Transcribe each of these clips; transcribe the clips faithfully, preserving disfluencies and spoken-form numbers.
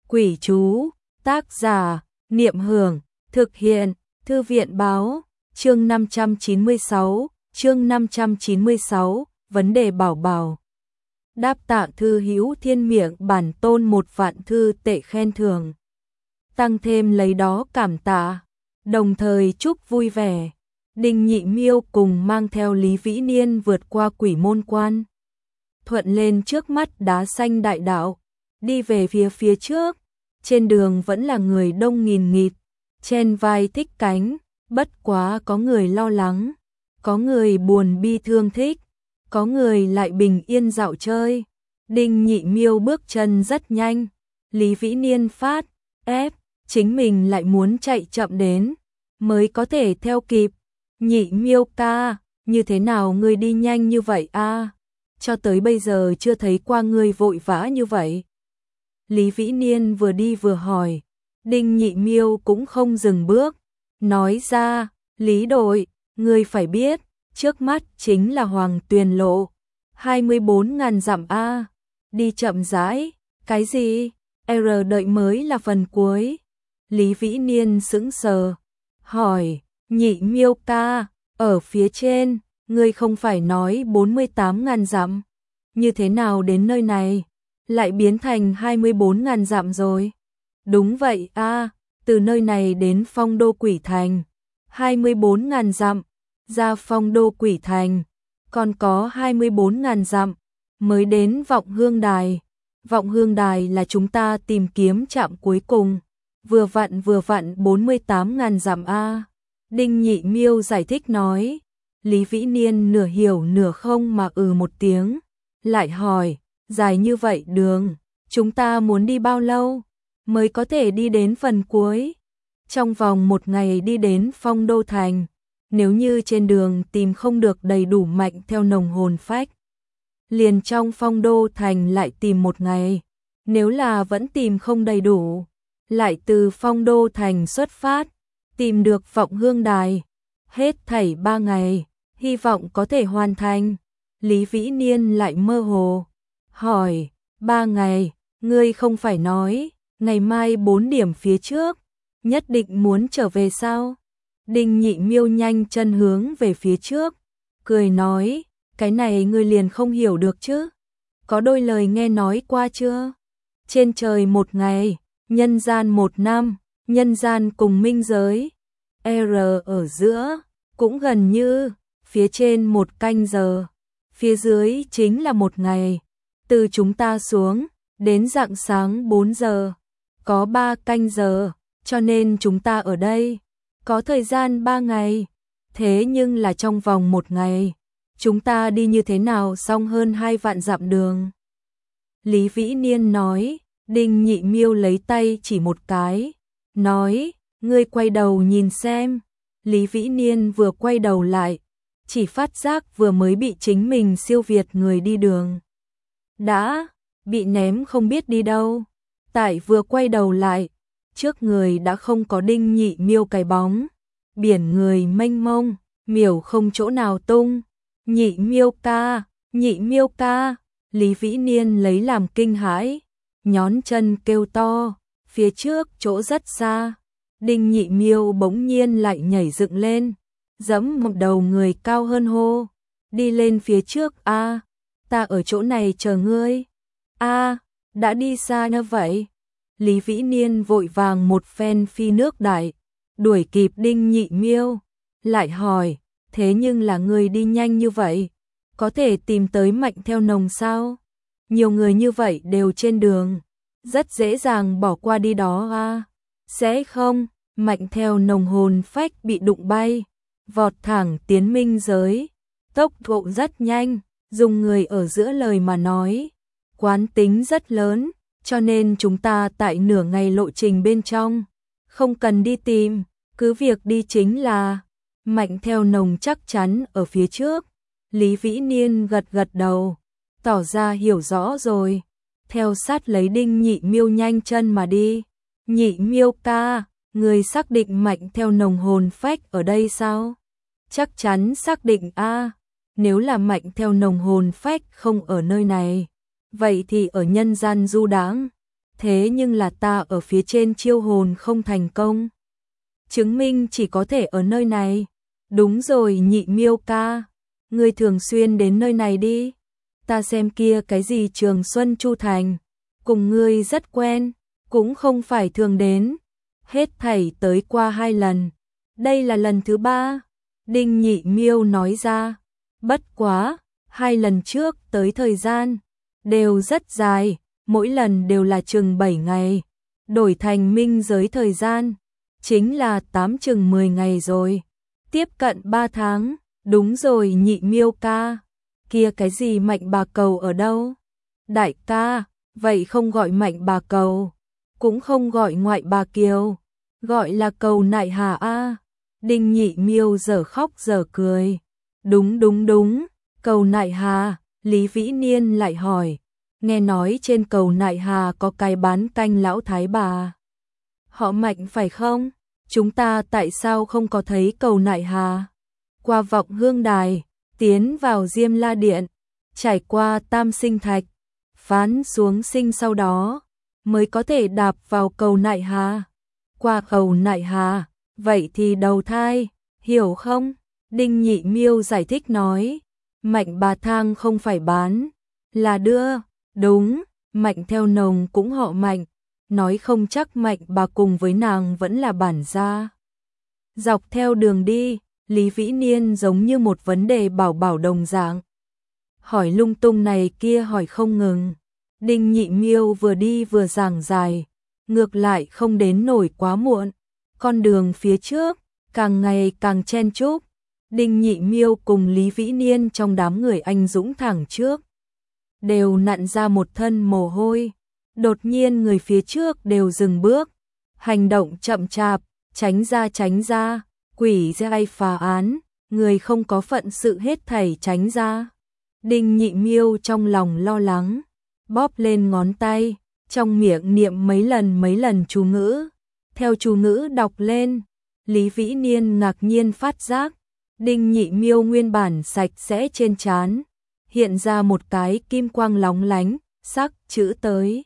Quỷ chú, tác giả, Niệm Hưởng, thực hiện, Thư viện báo, chương năm trăm chín mươi sáu, chương năm trăm chín mươi sáu, vấn đề bảo bảo. Đáp tạ thư hữu thiên miệng bản tôn một vạn thư tệ khen thưởng. Tăng thêm lấy đó cảm tạ, đồng thời chúc vui vẻ. Đinh Nhị Miêu cùng mang theo Lý Vĩ Niên vượt qua quỷ môn quan. Thuận lên trước mắt đá xanh đại đạo, đi về phía phía trước. Trên đường vẫn là người đông nghìn nghịt, trên vai thích cánh, bất quá có người lo lắng, có người buồn bi thương thích, có người lại bình yên dạo chơi. Đinh Nhị Miêu bước chân rất nhanh, Lý Vĩ Niên phát, ép, chính mình lại muốn chạy chậm đến, mới có thể theo kịp. Nhị Miêu ca, như thế nào ngươi đi nhanh như vậy a? Cho tới bây giờ chưa thấy qua ngươi vội vã như vậy. Lý Vĩ Niên vừa đi vừa hỏi, Đinh Nhị Miêu cũng không dừng bước, nói ra, Lý đội, ngươi phải biết, trước mắt chính là Hoàng Tuyền lộ, hai mươi bốn ngàn dặm a, đi chậm rãi, cái gì, R đợi mới là phần cuối. Lý Vĩ Niên sững sờ, hỏi, Nhị Miêu ca, ở phía trên, ngươi không phải nói bốn mươi tám ngàn dặm, như thế nào đến nơi này? Lại biến thành hai mươi bốn ngàn dặm rồi. Đúng vậy a, từ nơi này đến Phong Đô Quỷ Thành, hai mươi bốn ngàn dặm, ra Phong Đô Quỷ Thành, còn có hai mươi bốn ngàn dặm, mới đến Vọng Hương Đài. Vọng Hương Đài là chúng ta tìm kiếm trạm cuối cùng, vừa vặn vừa vặn bốn mươi tám ngàn dặm a. Đinh Nhị Miêu giải thích nói. Lý Vĩ Niên nửa hiểu nửa không mà ừ một tiếng, lại hỏi, dài như vậy đường, chúng ta muốn đi bao lâu mới có thể đi đến phần cuối? Trong vòng một ngày đi đến Phong Đô Thành, nếu như trên đường tìm không được đầy đủ mạnh theo nồng hồn phách, liền trong Phong Đô Thành lại tìm một ngày, nếu là vẫn tìm không đầy đủ, lại từ Phong Đô Thành xuất phát, tìm được Vọng Hương Đài, hết thảy ba ngày, hy vọng có thể hoàn thành. Lý Vĩ Niên lại mơ hồ, hỏi, ba ngày, ngươi không phải nói, ngày mai bốn điểm phía trước, nhất định muốn trở về sao? Đinh Nhị Miêu nhanh chân hướng về phía trước, cười nói, cái này ngươi liền không hiểu được chứ? Có đôi lời nghe nói qua chưa? Trên trời một ngày, nhân gian một năm, nhân gian cùng minh giới, R ở giữa, cũng gần như, phía trên một canh giờ, phía dưới chính là một ngày. Từ chúng ta xuống, đến rạng sáng bốn giờ, có ba canh giờ, cho nên chúng ta ở đây, có thời gian ba ngày. Thế nhưng là trong vòng một ngày, chúng ta đi như thế nào xong hơn hai vạn dặm đường? Lý Vĩ Niên nói. Đinh Nhị Miêu lấy tay chỉ một cái, nói, ngươi quay đầu nhìn xem. Lý Vĩ Niên vừa quay đầu lại, chỉ phát giác vừa mới bị chính mình siêu việt người đi đường, đã bị ném không biết đi đâu. Tại vừa quay đầu lại, trước người đã không có Đinh Nhị Miêu cái bóng, biển người mênh mông, miểu không chỗ nào tung. Nhị Miêu ca, Nhị Miêu ca, Lý Vĩ Niên lấy làm kinh hãi, nhón chân kêu to, phía trước chỗ rất xa. Đinh Nhị Miêu bỗng nhiên lại nhảy dựng lên, giẫm một đầu người cao hơn hô, đi lên phía trước a, ta ở chỗ này chờ ngươi. A, đã đi xa như vậy? Lý Vĩ Niên vội vàng một phen phi nước đại, đuổi kịp Đinh Nhị Miêu, lại hỏi, thế nhưng là ngươi đi nhanh như vậy, có thể tìm tới Mạnh Theo Nồng sao? Nhiều người như vậy đều trên đường, rất dễ dàng bỏ qua đi đó a. Sẽ không? Mạnh Theo Nồng hồn phách bị đụng bay, vọt thẳng tiến minh giới, tốc độ rất nhanh, dùng người ở giữa lời mà nói, quán tính rất lớn, cho nên chúng ta tại nửa ngày lộ trình bên trong, không cần đi tìm, cứ việc đi chính là. Mạnh Theo Nồng chắc chắn ở phía trước. Lý Vĩ Niên gật gật đầu, tỏ ra hiểu rõ rồi, theo sát lấy Đinh Nhị Miêu nhanh chân mà đi. Nhị Miêu ca, người xác định Mạnh Theo Nồng hồn phách ở đây sao? Chắc chắn xác định a. Nếu là Mạnh Theo Nồng hồn phách không ở nơi này, vậy thì ở nhân gian du đãng. thế nhưng là ta ở phía trên chiêu hồn không thành công. Chứng minh chỉ có thể ở nơi này. Đúng rồi Nhị Miêu ca, ngươi thường xuyên đến nơi này đi. Ta xem kia cái gì Trường Xuân Chu Thành, cùng ngươi rất quen, cũng không phải thường đến. Hết thảy tới qua hai lần, đây là lần thứ ba. Đinh Nhị Miêu nói ra, bất quá, hai lần trước tới thời gian, đều rất dài, mỗi lần đều là chừng bảy ngày, đổi thành minh giới thời gian, chính là tám chừng mười ngày rồi, tiếp cận ba tháng, đúng rồi Nhị Miêu ca, kia cái gì Mạnh Bà Cầu ở đâu? Đại ca, vậy không gọi Mạnh Bà Cầu, cũng không gọi Ngoại Bà Kiều, gọi là Cầu Nại Hà a. Đinh Nhị Miêu giờ khóc giờ cười. Đúng đúng đúng, Cầu Nại Hà, Lý Vĩ Niên lại hỏi, nghe nói trên Cầu Nại Hà có cái bán canh lão thái bà. Họ Mạnh phải không? Chúng ta tại sao không có thấy Cầu Nại Hà? Qua Vọng Hương Đài, tiến vào Diêm La Điện, trải qua Tam Sinh Thạch, phán xuống sinh sau đó, mới có thể đạp vào Cầu Nại Hà. Qua Cầu Nại Hà, vậy thì đầu thai, hiểu không? Đinh Nhị Miêu giải thích nói, Mạnh bà thang không phải bán, là đưa, đúng, Mạnh theo nồng cũng họ Mạnh, nói không chắc Mạnh bà cùng với nàng vẫn là bản gia. Dọc theo đường đi, Lý Vĩ Niên giống như một vấn đề bảo bảo đồng dạng. Hỏi lung tung này kia hỏi không ngừng. Đinh Nhị Miêu vừa đi vừa giảng dài, ngược lại không đến nổi quá muộn. Con đường phía trước, càng ngày càng chen chúc. Đinh Nhị Miêu cùng Lý Vĩ Niên trong đám người anh dũng thẳng trước, đều nặn ra một thân mồ hôi. Đột nhiên người phía trước đều dừng bước, hành động chậm chạp, tránh ra tránh ra, quỷ giai phá án, người không có phận sự hết thảy tránh ra. Đinh Nhị Miêu trong lòng lo lắng, bóp lên ngón tay, trong miệng niệm mấy lần mấy lần chú ngữ. Theo chú ngữ đọc lên, Lý Vĩ Niên ngạc nhiên phát giác, Đinh Nhị Miêu nguyên bản sạch sẽ trên trán, hiện ra một cái kim quang lóng lánh, sắc chữ tới.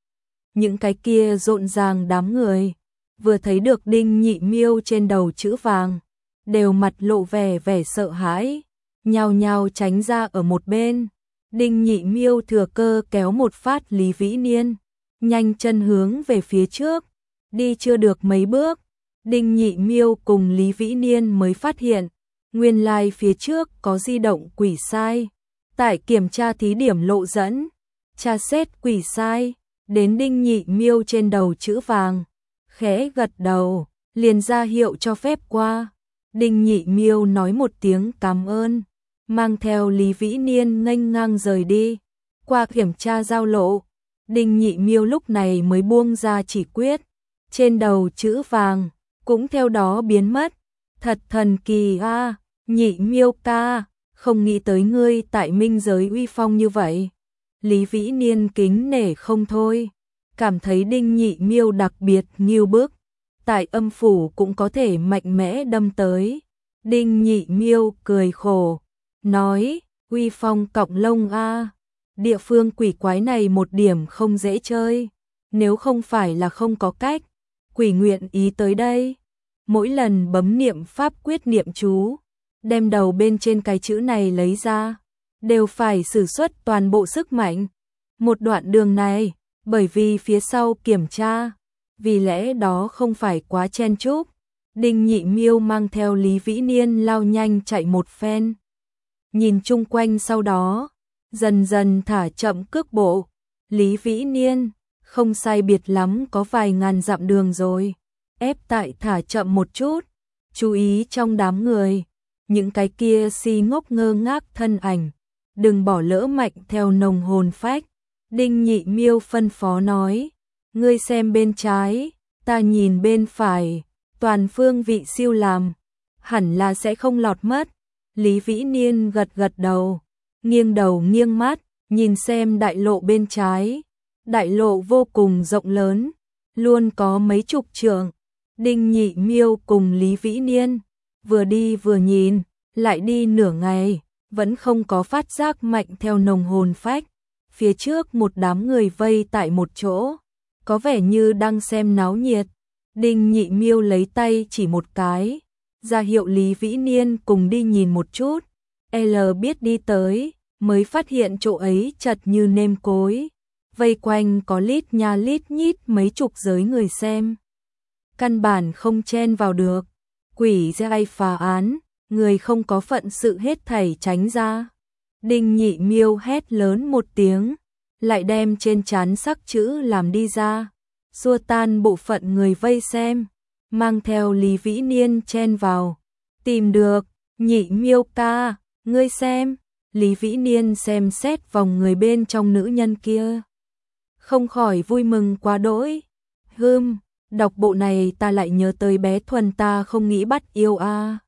Những cái kia rộn ràng đám người, vừa thấy được Đinh Nhị Miêu trên đầu chữ vàng, đều mặt lộ vẻ vẻ sợ hãi, nhao nhao tránh ra ở một bên. Đinh Nhị Miêu thừa cơ kéo một phát Lý Vĩ Niên, nhanh chân hướng về phía trước, đi chưa được mấy bước, Đinh Nhị Miêu cùng Lý Vĩ Niên mới phát hiện, nguyên lai phía trước có di động quỷ sai. Tại kiểm tra thí điểm lộ dẫn, tra xét quỷ sai, đến Đinh Nhị Miêu trên đầu chữ vàng, khẽ gật đầu, liền ra hiệu cho phép qua. Đinh Nhị Miêu nói một tiếng cảm ơn, mang theo Lý Vĩ Niên nghênh ngang rời đi. Qua kiểm tra giao lộ, Đinh Nhị Miêu lúc này mới buông ra chỉ quyết, trên đầu chữ vàng cũng theo đó biến mất. Thật thần kỳ a, à, Nhị Miêu ca, không nghĩ tới ngươi tại minh giới uy phong như vậy. Lý Vĩ Niên kính nể không thôi, cảm thấy Đinh Nhị Miêu đặc biệt nghiêu bức, tại âm phủ cũng có thể mạnh mẽ đâm tới. Đinh Nhị Miêu cười khổ, nói, uy phong cọng lông a, địa phương quỷ quái này một điểm không dễ chơi, nếu không phải là không có cách, quỷ nguyện ý tới đây. Mỗi lần bấm niệm pháp quyết niệm chú, đem đầu bên trên cái chữ này lấy ra, đều phải sử xuất toàn bộ sức mạnh. Một đoạn đường này, bởi vì phía sau kiểm tra, vì lẽ đó không phải quá chen chúc. Đinh Nhị Miêu mang theo Lý Vĩ Niên lao nhanh chạy một phen, nhìn chung quanh sau đó, dần dần thả chậm cước bộ. Lý Vĩ Niên, không sai biệt lắm có vài ngàn dặm đường rồi, ép tại thả chậm một chút, chú ý trong đám người, những cái kia si ngốc ngơ ngác thân ảnh, đừng bỏ lỡ Mạnh theo nồng hồn phách. Đinh Nhị Miêu phân phó nói, ngươi xem bên trái, ta nhìn bên phải, toàn phương vị siêu làm, hẳn là sẽ không lọt mất. Lý Vĩ Niên gật gật đầu, nghiêng đầu nghiêng mắt, nhìn xem đại lộ bên trái. Đại lộ vô cùng rộng lớn, luôn có mấy chục trượng. Đinh Nhị Miêu cùng Lý Vĩ Niên, vừa đi vừa nhìn, lại đi nửa ngày, vẫn không có phát giác Mạnh theo nồng hồn phách. Phía trước một đám người vây tại một chỗ, có vẻ như đang xem náo nhiệt. Đinh Nhị Miêu lấy tay chỉ một cái, ra hiệu Lý Vĩ Niên cùng đi nhìn một chút. L biết đi tới, mới phát hiện chỗ ấy chật như nêm cối, vây quanh có lít nha lít nhít mấy chục giới người xem. Căn bản không chen vào được, quỷ giai phá án, người không có phận sự hết thảy tránh ra. Đinh Nhị Miêu hét lớn một tiếng, lại đem trên trán sắc chữ làm đi ra, xua tan bộ phận người vây xem, mang theo Lý Vĩ Niên chen vào. Tìm được, Nhị Miêu ca, ngươi xem. Lý Vĩ Niên xem xét vòng người bên trong nữ nhân kia, không khỏi vui mừng quá đỗi. Hừm, đọc bộ này ta lại nhớ tới bé Thuần ta không nghĩ bắt yêu a. À.